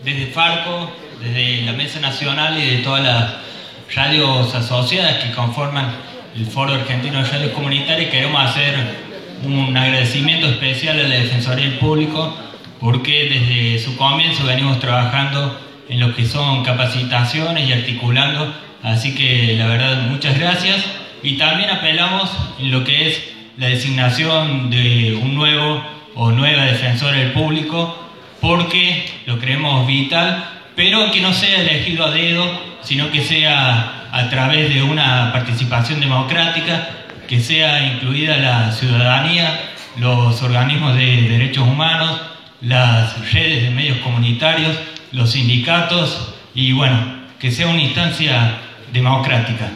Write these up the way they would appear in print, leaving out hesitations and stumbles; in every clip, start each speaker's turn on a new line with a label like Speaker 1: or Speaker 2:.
Speaker 1: desde Farco, desde la Mesa Nacional y de todas las radios asociadas que conforman el Foro Argentino de Radios Comunitarias, queremos hacer un agradecimiento especial a la Defensoría del Público, porque desde su comienzo venimos trabajando en lo que son capacitaciones y articulando, así que la verdad muchas gracias. Y también apelamos en lo que es la designación de un nuevo o nueva defensora del público, porque lo creemos vital, pero que no sea elegido a dedo, sino que sea a través de una participación democrática, que sea incluida la ciudadanía, los organismos de derechos humanos, las redes de medios comunitarios, los sindicatos y bueno, que sea una instancia democrática.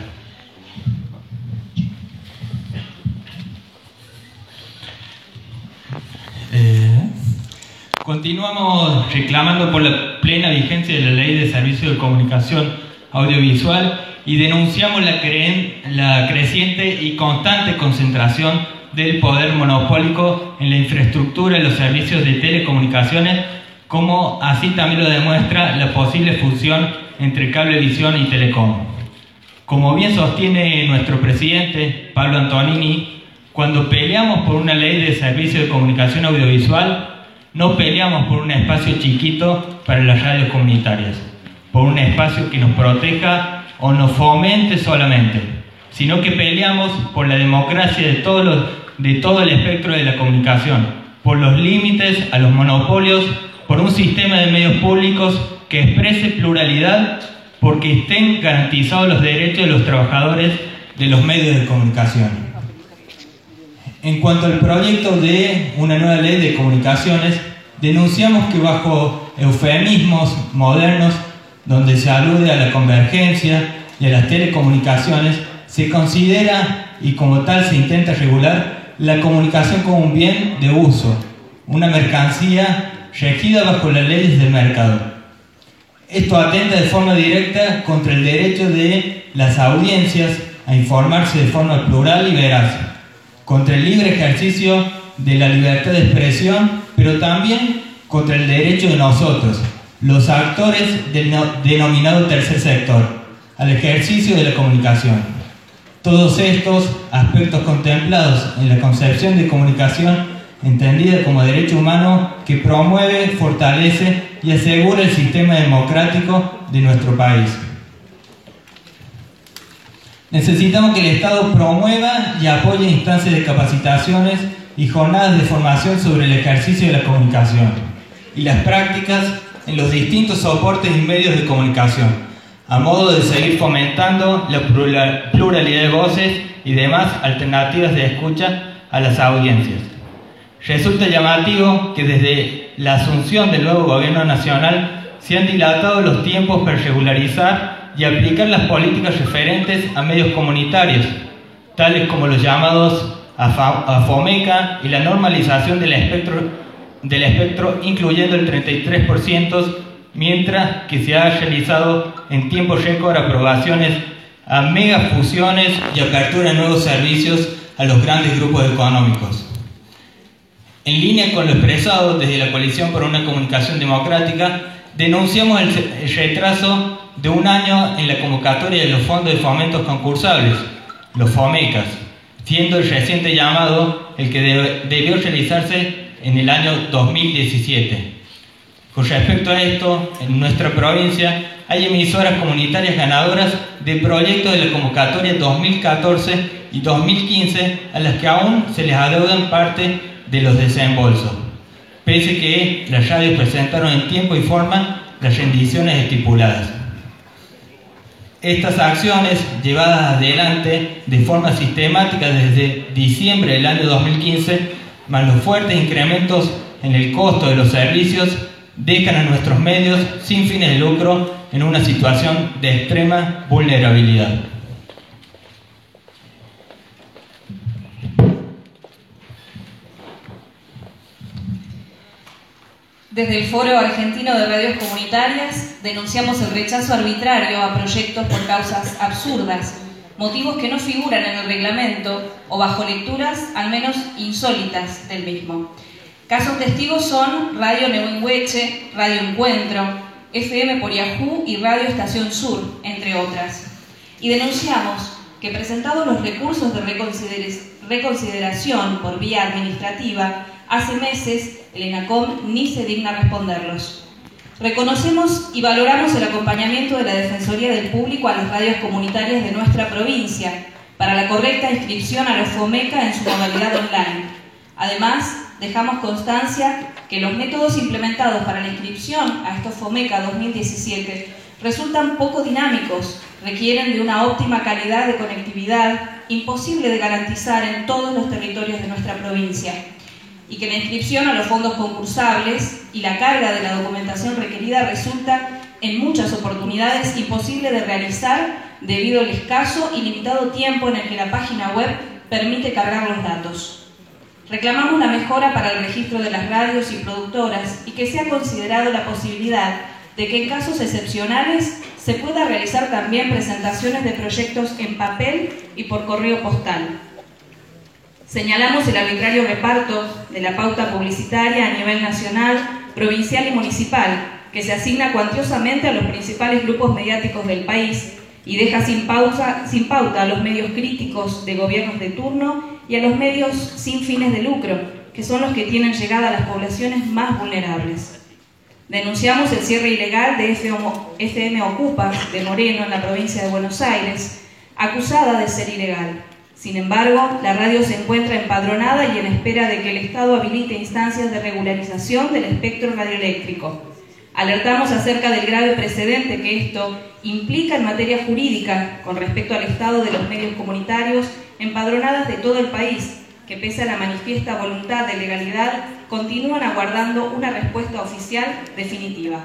Speaker 1: Continuamos reclamando por la plena vigencia de la Ley de Servicios de Comunicación Audiovisual y denunciamos la creciente y constante concentración del poder monopólico en la infraestructura y los servicios de telecomunicaciones, como así también lo demuestra la posible fusión entre Cablevisión y Telecom. Como bien sostiene nuestro presidente, Pablo Antonini, cuando peleamos por una ley de servicios de comunicación audiovisual, no peleamos por un espacio chiquito para las radios comunitarias, por un espacio que nos proteja o nos fomente solamente, sino que peleamos por la democracia de todo el espectro de la comunicación, por los límites a los monopolios, por un sistema de medios públicos que exprese pluralidad, porque estén garantizados los derechos de los trabajadores de los medios de comunicación. En cuanto al proyecto de una nueva ley de comunicaciones, denunciamos que bajo eufemismos modernos, donde se alude a la convergencia y a las telecomunicaciones, se considera y como tal se intenta regular la comunicación como un bien de uso, una mercancía regida bajo las leyes del mercado. Esto atenta de forma directa contra el derecho de las audiencias a informarse de forma plural y veraz, contra el libre ejercicio de la libertad de expresión, pero también contra el derecho de nosotros, los actores del denominado tercer sector, al ejercicio de la comunicación. Todos estos aspectos contemplados en la concepción de comunicación entendida como derecho humano que promueve, fortalece y asegura el sistema democrático de nuestro país. Necesitamos que el Estado promueva y apoye instancias de capacitaciones y jornadas de formación sobre el ejercicio de la comunicación y las prácticas en los distintos soportes y medios de comunicación, a modo de seguir fomentando la pluralidad de voces y demás alternativas de escucha a las audiencias. Resulta llamativo que desde la asunción del nuevo gobierno nacional se han dilatado los tiempos para regularizar y aplicar las políticas referentes a medios comunitarios, tales como los llamados AFOMECA y la normalización del espectro incluyendo el 33%, mientras que se ha realizado en tiempo récord aprobaciones a megafusiones y apertura de nuevos servicios a los grandes grupos económicos. En línea con lo expresado desde la Coalición por una Comunicación Democrática, denunciamos el retraso de un año en la convocatoria de los fondos de fomentos concursables, los FOMECAS, siendo el reciente llamado el que debió realizarse en el año 2017. Con respecto a esto, en nuestra provincia hay emisoras comunitarias ganadoras de proyectos de la convocatoria 2014 y 2015 a las que aún se les adeudan parte de los desembolsos, pese que las radios presentaron en tiempo y forma las rendiciones estipuladas. Estas acciones, llevadas adelante de forma sistemática desde diciembre del año 2015, más los fuertes incrementos en el costo de los servicios, dejan a nuestros medios sin fines de lucro en una situación de extrema vulnerabilidad.
Speaker 2: Desde el Foro Argentino de Radios Comunitarias denunciamos el rechazo arbitrario a proyectos por causas absurdas, motivos que no figuran en el reglamento o bajo lecturas al menos insólitas del mismo. Casos testigos son Radio Neuenhueche, Radio Encuentro, FM por Yahoo y Radio Estación Sur, entre otras. Y denunciamos que presentados los recursos de reconsideración por vía administrativa, hace meses el ENACOM ni se digna responderlos. Reconocemos y valoramos el acompañamiento de la Defensoría del Público a las radios comunitarias de nuestra provincia para la correcta inscripción a los FOMECA en su modalidad online. Además, dejamos constancia que los métodos implementados para la inscripción a estos FOMECA 2017 resultan poco dinámicos, requieren de una óptima calidad de conectividad, imposible de garantizar en todos los territorios de nuestra provincia, y que la inscripción a los fondos concursables y la carga de la documentación requerida resulta en muchas oportunidades imposible de realizar debido al escaso y limitado tiempo en el que la página web permite cargar los datos. Reclamamos la mejora para el registro de las radios y productoras y que sea considerado la posibilidad de que en casos excepcionales se pueda realizar también presentaciones de proyectos en papel y por correo postal. Señalamos el arbitrario reparto de la pauta publicitaria a nivel nacional, provincial y municipal, que se asigna cuantiosamente a los principales grupos mediáticos del país y deja sin pauta a los medios críticos de gobiernos de turno y a los medios sin fines de lucro, que son los que tienen llegada a las poblaciones más vulnerables. Denunciamos el cierre ilegal de FM Ocupa de Moreno en la provincia de Buenos Aires, acusada de ser ilegal. Sin embargo, la radio se encuentra empadronada y en espera de que el Estado habilite instancias de regularización del espectro radioeléctrico. Alertamos acerca del grave precedente que esto implica en materia jurídica con respecto al estado de los medios comunitarios empadronadas de todo el país, que pese a la manifiesta voluntad de legalidad, continúan aguardando una respuesta oficial definitiva.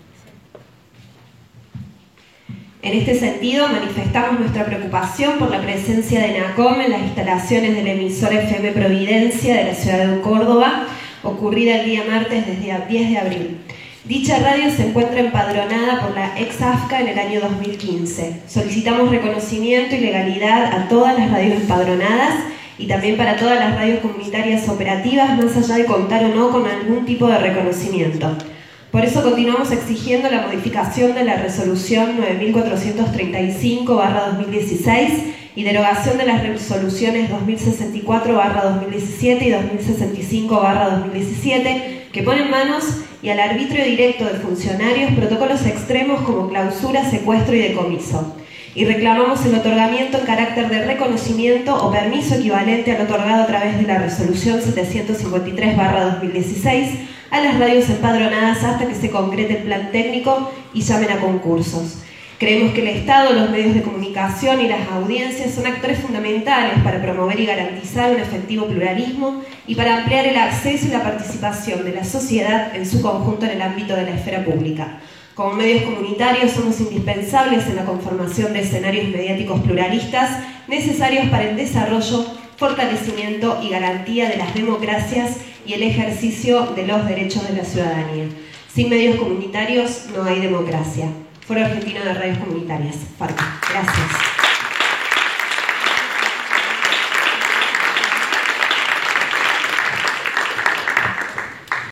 Speaker 3: En este sentido, manifestamos nuestra preocupación por la presencia de ENACOM en las instalaciones del emisor FM Providencia de la ciudad de Córdoba, ocurrida el día martes desde el 10 de abril. Dicha radio se encuentra empadronada por la ex-AFCA en el año 2015. Solicitamos reconocimiento y legalidad a todas las radios empadronadas y también para todas las radios comunitarias operativas, más allá de contar o no con algún tipo de reconocimiento. Por eso continuamos exigiendo la modificación de la resolución 9435/2016 y derogación de las resoluciones 2064/2017 y 2065/2017 que ponen en manos y al arbitrio directo de funcionarios protocolos extremos como clausura, secuestro y decomiso. Y reclamamos el otorgamiento en carácter de reconocimiento o permiso equivalente al otorgado a través de la resolución 753/2016 a las radios empadronadas hasta que se concrete el plan técnico y llamen a concursos. Creemos que el Estado, los medios de comunicación y las audiencias son actores fundamentales para promover y garantizar un efectivo pluralismo y para ampliar el acceso y la participación de la sociedad en su conjunto en el ámbito de la esfera pública. Como medios comunitarios somos indispensables en la conformación de escenarios mediáticos pluralistas necesarios para el desarrollo, fortalecimiento y garantía de las democracias y el ejercicio de los derechos de la ciudadanía. Sin medios comunitarios no hay democracia. Foro Argentino de Radios Comunitarias, FARCO. Gracias.